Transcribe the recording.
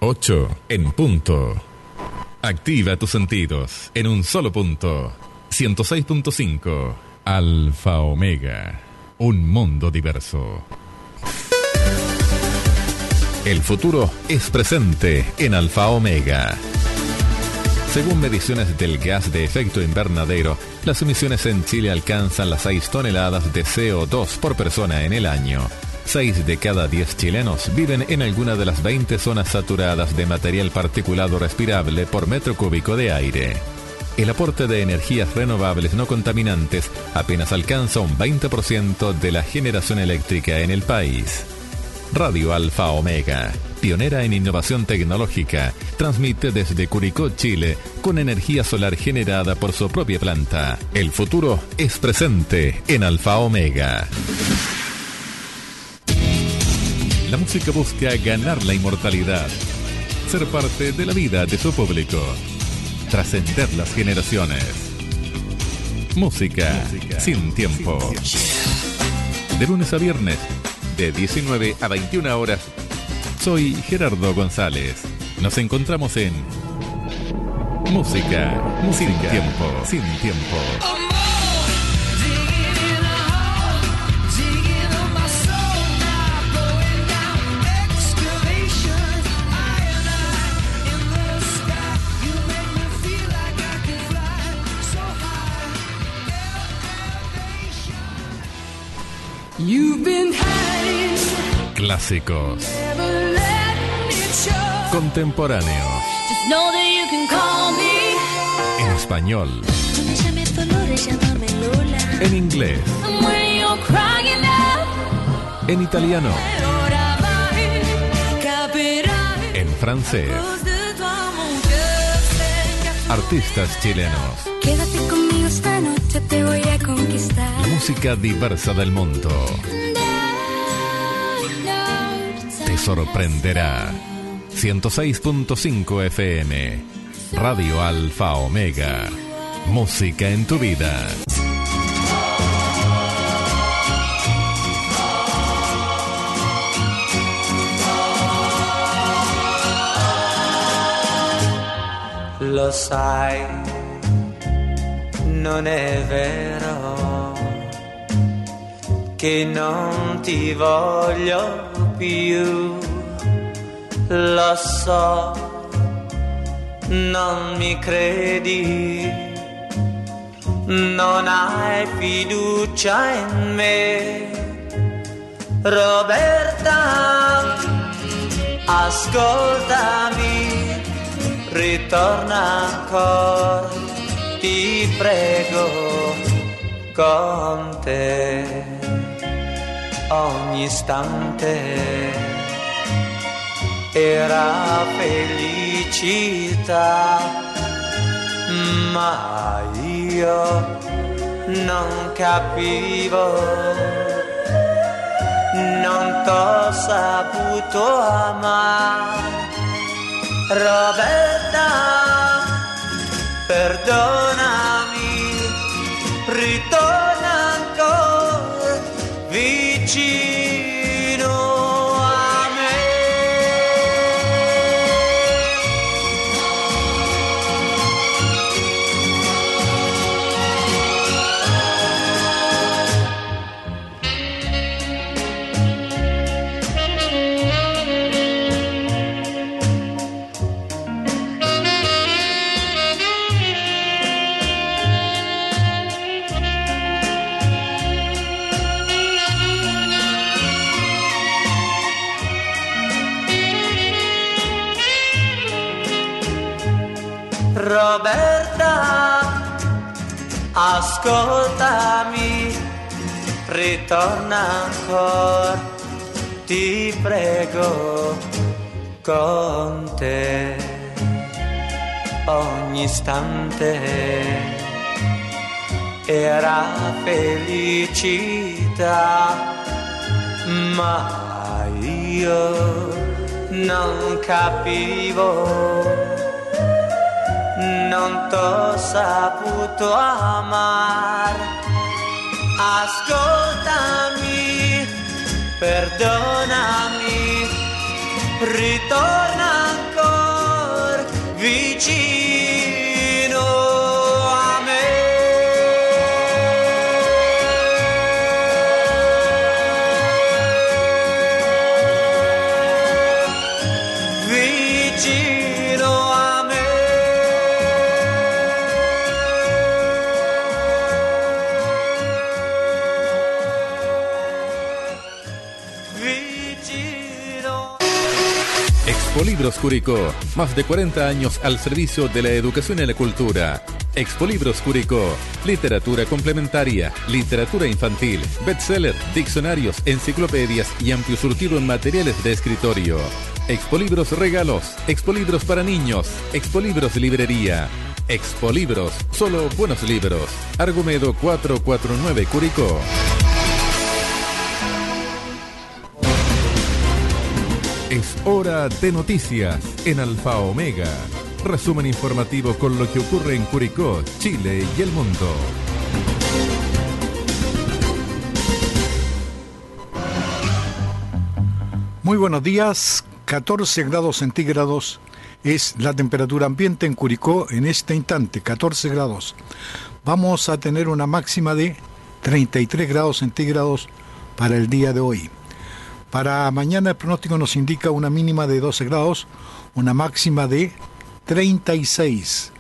8 en punto. Activa tus sentidos en un solo punto. 106.5 Alfa Omega. Un mundo diverso. El futuro es presente en Alfa Omega. Según mediciones del gas de efecto invernadero, las emisiones en Chile alcanzan las 6 toneladas de CO2 por persona en el año. 6 de cada 10 chilenos viven en alguna de las 20 zonas saturadas de material particulado respirable por metro cúbico de aire. El aporte de energías renovables no contaminantes apenas alcanza un 20% de la generación eléctrica en el país. Radio Alfa Omega, pionera en innovación tecnológica, transmite desde Curicó, Chile, con energía solar generada por su propia planta. El futuro es presente en Alfa Omega. La música busca ganar la inmortalidad, ser parte de la vida de su público, trascender las generaciones. Música sin tiempo. De lunes a viernes, de 19 a 21 horas. Soy Gerardo González. Nos encontramos en Música sin tiempo. Sin tiempo. Clásicos, contemporáneos, en español, en inglés, en italiano, en francés. Artistas chilenos. Quédate conmigo esta noche, te voy a conquistar. La música diversa del mundo te sorprenderá. 106.5 FM. Radio Alfa Omega. Música en tu vida. Lo sai, non è vero che non ti voglio più. Lo so, non mi credi, non hai fiducia in me. Roberta, ascoltami, ritorna ancora, ti prego, con te ogni istante era felicità, ma io non capivo, non t'ho saputo amare. Roberta, perdonami, ritorna ancora vicino a me. Roberta, ascoltami, ritorna ancora, ti prego, con te ogni istante era felicità, ma io non capivo, non t'ho saputo amare. Ascoltami, perdonami, ritorna ancora vicino a me. Vicino a me. Vicino. Expolibros Curicó, más de 40 años al servicio de la educación y la cultura. Expolibros Curicó, literatura complementaria, literatura infantil, bestseller, diccionarios, enciclopedias y amplio surtido en materiales de escritorio. Expolibros Regalos, Expolibros para niños, Expolibros Librería. Expolibros, solo buenos libros. Argumedo 449 Curicó. Es hora de noticias en Alfa Omega. Resumen informativo con lo que ocurre en Curicó, Chile y el mundo. Muy buenos días. 14 grados centígrados es la temperatura ambiente en Curicó en este instante, 14 grados. Vamos a tener una máxima de 33 grados centígrados para el día de hoy. Para mañana el pronóstico nos indica una mínima de 12 grados, una máxima de 36.